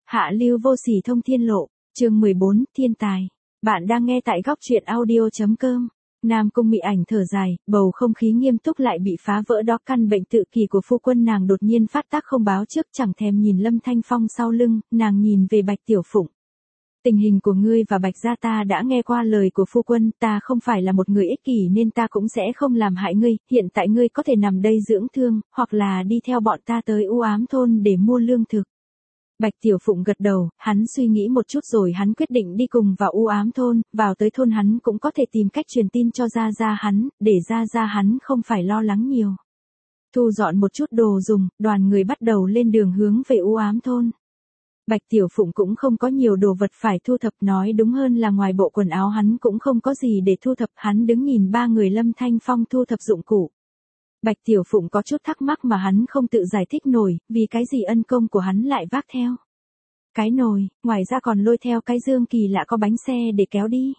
Hạ lưu vô sỉ thông thiên lộ, chương 14, thiên tài. Bạn đang nghe tại góc truyện audio.com. Nam Cung Mị Ảnh thở dài, bầu không khí nghiêm túc lại bị phá vỡ đó. Căn bệnh tự kỷ của phu quân nàng đột nhiên phát tác không báo trước, chẳng thèm nhìn Lâm Thanh Phong sau lưng, nàng nhìn về Bạch Tiểu Phụng. Tình hình của ngươi và Bạch gia ta đã nghe qua lời của phu quân, ta không phải là một người ích kỷ nên ta cũng sẽ không làm hại ngươi, hiện tại ngươi có thể nằm đây dưỡng thương, hoặc là đi theo bọn ta tới U Ám thôn để mua lương thực. Bạch Tiểu Phụng gật đầu, hắn suy nghĩ một chút rồi hắn quyết định đi cùng vào U Ám thôn, vào tới thôn hắn cũng có thể tìm cách truyền tin cho gia gia hắn, để gia gia hắn không phải lo lắng nhiều. Thu dọn một chút đồ dùng, đoàn người bắt đầu lên đường hướng về U Ám thôn. Bạch Tiểu Phụng cũng không có nhiều đồ vật phải thu thập, nói đúng hơn là ngoài bộ quần áo hắn cũng không có gì để thu thập, hắn đứng nhìn ba người Lâm Thanh Phong thu thập dụng cụ. Bạch Tiểu Phụng có chút thắc mắc mà hắn không tự giải thích nổi, vì cái gì ân công của hắn lại vác theo cái nồi, ngoài ra còn lôi theo cái dương kỳ lạ có bánh xe để kéo đi.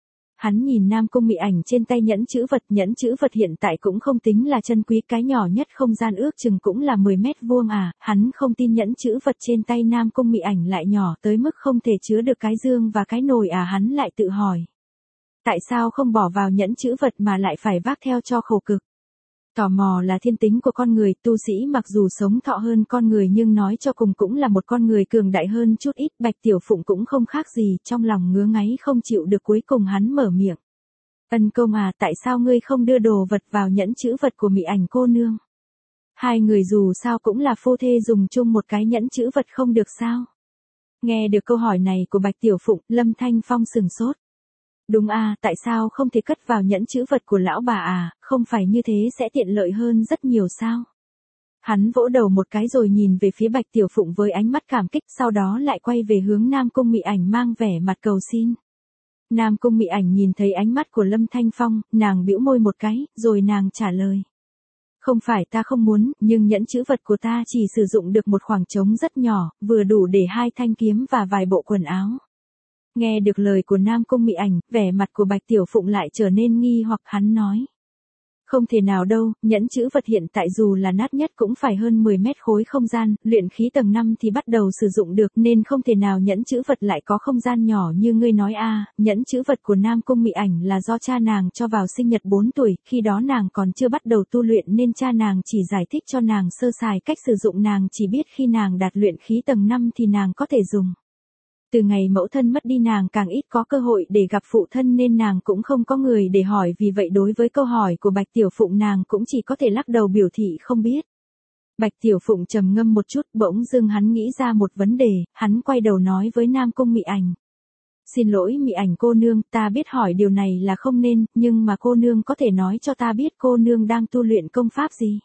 Hắn nhìn Nam Cung Mị Ảnh trên tay nhẫn chữ vật hiện tại cũng không tính là chân quý, cái nhỏ nhất không gian ước chừng cũng là 10 mét vuông à, hắn không tin nhẫn chữ vật trên tay Nam Cung Mị Ảnh lại nhỏ tới mức không thể chứa được cái dương và cái nồi à, hắn lại tự hỏi. Tại sao không bỏ vào nhẫn chữ vật mà lại phải vác theo cho khổ cực? Tò mò là thiên tính của con người, tu sĩ mặc dù sống thọ hơn con người nhưng nói cho cùng cũng là một con người cường đại hơn chút ít. Bạch Tiểu Phụng cũng không khác gì, trong lòng ngứa ngáy không chịu được, cuối cùng hắn mở miệng. Ân công à, tại sao ngươi không đưa đồ vật vào nhẫn chữ vật của Mị Ảnh cô nương? Hai người dù sao cũng là phu thê, dùng chung một cái nhẫn chữ vật không được sao? Nghe được câu hỏi này của Bạch Tiểu Phụng, Lâm Thanh Phong sừng sốt. Đúng à, tại sao không thể cất vào nhẫn chữ vật của lão bà à, không phải như thế sẽ tiện lợi hơn rất nhiều sao? Hắn vỗ đầu một cái rồi nhìn về phía Bạch Tiểu Phụng với ánh mắt cảm kích, sau đó lại quay về hướng Nam Cung Mị Ảnh mang vẻ mặt cầu xin. Nam Cung Mị Ảnh nhìn thấy ánh mắt của Lâm Thanh Phong, nàng bĩu môi một cái, rồi nàng trả lời. Không phải ta không muốn, nhưng nhẫn chữ vật của ta chỉ sử dụng được một khoảng trống rất nhỏ, vừa đủ để 2 thanh kiếm và vài bộ quần áo. Nghe được lời của Nam Cung Mị Ảnh, vẻ mặt của Bạch Tiểu Phụng lại trở nên nghi hoặc, hắn nói. Không thể nào đâu, nhẫn chữ vật hiện tại dù là nát nhất cũng phải hơn 10 mét khối không gian, luyện khí tầng 5 thì bắt đầu sử dụng được nên không thể nào nhẫn chữ vật lại có không gian nhỏ như ngươi nói a. Nhẫn chữ vật của Nam Cung Mị Ảnh là do cha nàng cho vào sinh nhật 4 tuổi, khi đó nàng còn chưa bắt đầu tu luyện nên cha nàng chỉ giải thích cho nàng sơ sài cách sử dụng, nàng chỉ biết khi nàng đạt luyện khí tầng 5 thì nàng có thể dùng. Từ ngày mẫu thân mất đi nàng càng ít có cơ hội để gặp phụ thân nên nàng cũng không có người để hỏi, vì vậy đối với câu hỏi của Bạch Tiểu Phụng nàng cũng chỉ có thể lắc đầu biểu thị không biết. Bạch Tiểu Phụng trầm ngâm một chút, bỗng dưng hắn nghĩ ra một vấn đề, hắn quay đầu nói với Nam Cung Mị Ảnh. Xin lỗi Mị Ảnh cô nương, ta biết hỏi điều này là không nên, nhưng mà cô nương có thể nói cho ta biết cô nương đang tu luyện công pháp gì?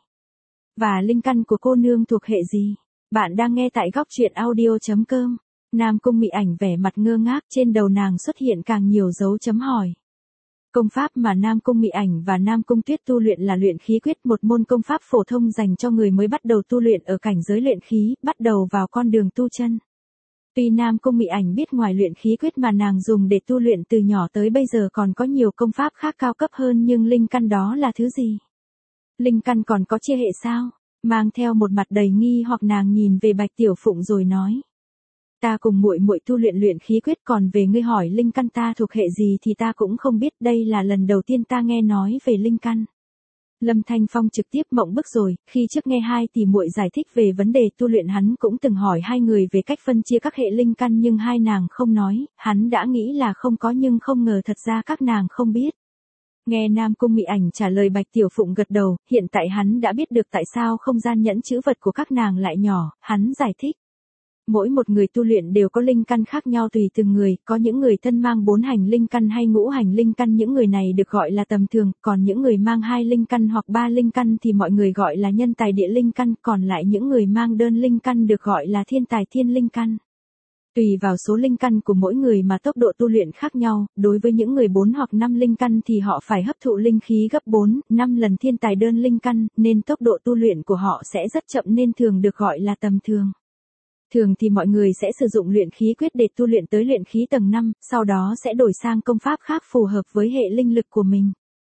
Và linh căn của cô nương thuộc hệ gì? Bạn đang nghe tại góc truyện audio.com. Nam Cung Mị Ảnh vẻ mặt ngơ ngác, trên đầu nàng xuất hiện càng nhiều dấu chấm hỏi. Công pháp mà Nam Cung Mị Ảnh và Nam Cung Tuyết tu luyện là luyện khí quyết, một môn công pháp phổ thông dành cho người mới bắt đầu tu luyện ở cảnh giới luyện khí, bắt đầu vào con đường tu chân. Tuy Nam Cung Mị Ảnh biết ngoài luyện khí quyết mà nàng dùng để tu luyện từ nhỏ tới bây giờ còn có nhiều công pháp khác cao cấp hơn, nhưng linh căn đó là thứ gì? Linh căn còn có chia hệ sao? Mang theo một mặt đầy nghi hoặc nàng nhìn về Bạch Tiểu Phụng rồi nói. Ta cùng muội muội tu luyện luyện khí quyết, còn về ngươi hỏi linh căn ta thuộc hệ gì thì ta cũng không biết, đây là lần đầu tiên ta nghe nói về linh căn. Lâm Thanh Phong trực tiếp mộng bức rồi, khi trước nghe hai tỷ muội giải thích về vấn đề tu luyện hắn cũng từng hỏi hai người về cách phân chia các hệ linh căn nhưng hai nàng không nói, hắn đã nghĩ là không có nhưng không ngờ thật ra các nàng không biết. Nghe Nam Cung Mị Ảnh trả lời, Bạch Tiểu Phụng gật đầu, hiện tại hắn đã biết được tại sao không gian nhẫn chữ vật của các nàng lại nhỏ, hắn giải thích. Mỗi một người tu luyện đều có linh căn khác nhau tùy từng người, có những người thân mang 4 hành linh căn hay ngũ hành linh căn, những người này được gọi là tầm thường, còn những người mang 2 linh căn hoặc 3 linh căn thì mọi người gọi là nhân tài địa linh căn, còn lại những người mang đơn linh căn được gọi là thiên tài thiên linh căn. Tùy vào số linh căn của mỗi người mà tốc độ tu luyện khác nhau, đối với những người 4 hoặc 5 linh căn thì họ phải hấp thụ linh khí gấp 4, 5 lần thiên tài đơn linh căn, nên tốc độ tu luyện của họ sẽ rất chậm nên thường được gọi là tầm thường. Thường thì mọi người sẽ sử dụng luyện khí quyết để tu luyện tới luyện khí tầng 5, sau đó sẽ đổi sang công pháp khác phù hợp với hệ linh lực của mình.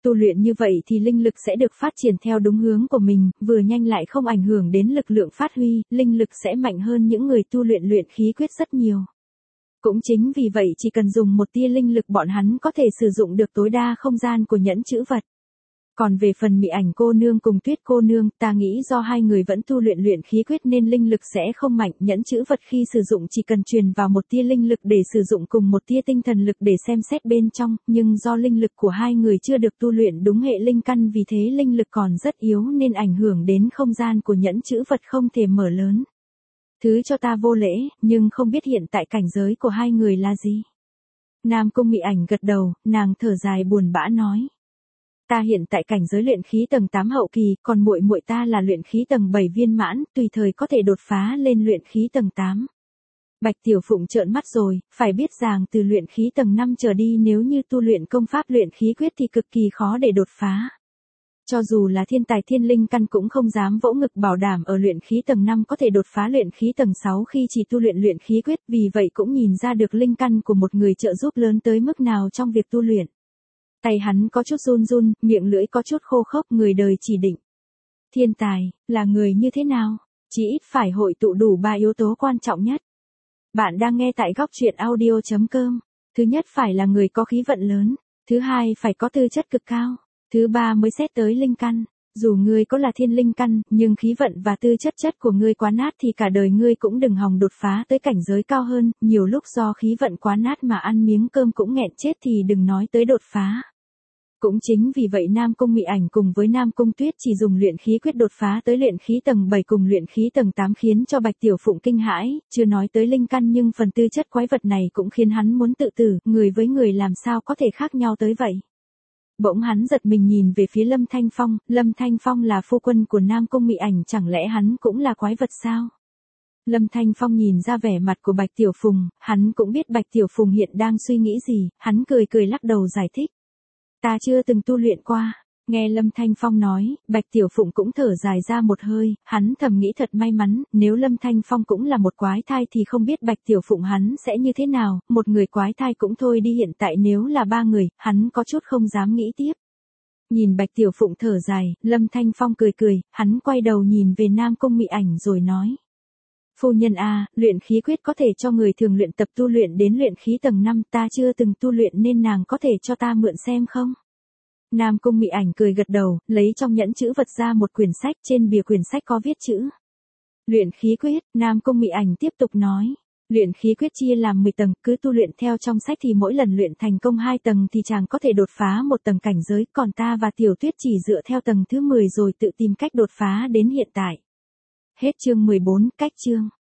Tu luyện như vậy thì linh lực sẽ được phát triển theo đúng hướng của mình, vừa nhanh lại không ảnh hưởng đến lực lượng phát huy, linh lực sẽ mạnh hơn những người tu luyện luyện khí quyết rất nhiều. Cũng chính vì vậy chỉ cần dùng một tia linh lực bọn hắn có thể sử dụng được tối đa không gian của nhẫn chữ vật. Còn về phần Mị Ảnh cô nương cùng Tuyết cô nương, ta nghĩ do hai người vẫn tu luyện luyện khí quyết nên linh lực sẽ không mạnh, nhẫn chữ vật khi sử dụng chỉ cần truyền vào một tia linh lực để sử dụng cùng một tia tinh thần lực để xem xét bên trong, nhưng do linh lực của hai người chưa được tu luyện đúng hệ linh căn vì thế linh lực còn rất yếu nên ảnh hưởng đến không gian của nhẫn chữ vật không thể mở lớn. Thứ cho ta vô lễ, nhưng không biết hiện tại cảnh giới của hai người là gì. Nam Cung Mị Ảnh gật đầu, nàng thở dài buồn bã nói. Ta hiện tại cảnh giới luyện khí tầng 8 hậu kỳ, còn muội muội ta là luyện khí tầng 7 viên mãn, tùy thời có thể đột phá lên luyện khí tầng 8. Bạch Tiểu Phụng trợn mắt rồi, phải biết rằng từ luyện khí tầng 5 trở đi nếu như tu luyện công pháp luyện khí quyết thì cực kỳ khó để đột phá. Cho dù là thiên tài thiên linh căn cũng không dám vỗ ngực bảo đảm ở luyện khí tầng 5 có thể đột phá luyện khí tầng 6 khi chỉ tu luyện luyện khí quyết, vì vậy cũng nhìn ra được linh căn của một người trợ giúp lớn tới mức nào trong việc tu luyện. Tay hắn có chút run run, miệng lưỡi có chút khô khốc, người đời chỉ định. Thiên tài, là người như thế nào? Chỉ ít phải hội tụ đủ 3 yếu tố quan trọng nhất. Bạn đang nghe tại góc truyện audio.com. Thứ nhất phải là người có khí vận lớn. Thứ hai phải có tư chất cực cao. Thứ ba mới xét tới linh căn. Dù ngươi có là thiên linh căn, nhưng khí vận và tư chất của ngươi quá nát thì cả đời ngươi cũng đừng hòng đột phá tới cảnh giới cao hơn. Nhiều lúc do khí vận quá nát mà ăn miếng cơm cũng nghẹn chết thì đừng nói tới đột phá. Cũng chính vì vậy Nam Cung Mị Ảnh cùng với Nam Cung Tuyết chỉ dùng luyện khí quyết đột phá tới luyện khí tầng 7 cùng luyện khí tầng 8 khiến cho Bạch Tiểu Phụng kinh hãi, chưa nói tới linh căn nhưng phần tư chất quái vật này cũng khiến hắn muốn tự tử, người với người làm sao có thể khác nhau tới vậy. Bỗng hắn giật mình nhìn về phía Lâm Thanh Phong là phu quân của Nam Cung Mị Ảnh, chẳng lẽ hắn cũng là quái vật sao? Lâm Thanh Phong nhìn ra vẻ mặt của Bạch Tiểu Phùng, hắn cũng biết Bạch Tiểu Phùng hiện đang suy nghĩ gì, hắn cười lắc đầu giải thích. Ta chưa từng tu luyện qua. Nghe Lâm Thanh Phong nói, Bạch Tiểu Phụng cũng thở dài ra một hơi, hắn thầm nghĩ thật may mắn, nếu Lâm Thanh Phong cũng là một quái thai thì không biết Bạch Tiểu Phụng hắn sẽ như thế nào, một người quái thai cũng thôi đi, hiện tại nếu là 3 người, hắn có chút không dám nghĩ tiếp. Nhìn Bạch Tiểu Phụng thở dài, Lâm Thanh Phong cười, hắn quay đầu nhìn về Nam Cung Mị Ảnh rồi nói. Phu nhân a, luyện khí quyết có thể cho người thường luyện tập tu luyện đến luyện khí tầng 5, ta chưa từng tu luyện nên nàng có thể cho ta mượn xem không? Nam Cung Mị Ảnh cười gật đầu, lấy trong nhẫn chữ vật ra một quyển sách, trên bìa quyển sách có viết chữ. Luyện khí quyết, Nam Cung Mị Ảnh tiếp tục nói. Luyện khí quyết chia làm 10 tầng, cứ tu luyện theo trong sách thì mỗi lần luyện thành công 2 tầng thì chàng có thể đột phá một tầng cảnh giới, còn ta và Tiểu Tuyết chỉ dựa theo tầng thứ 10 rồi tự tìm cách đột phá đến hiện tại. Hết chương 14, cách chương.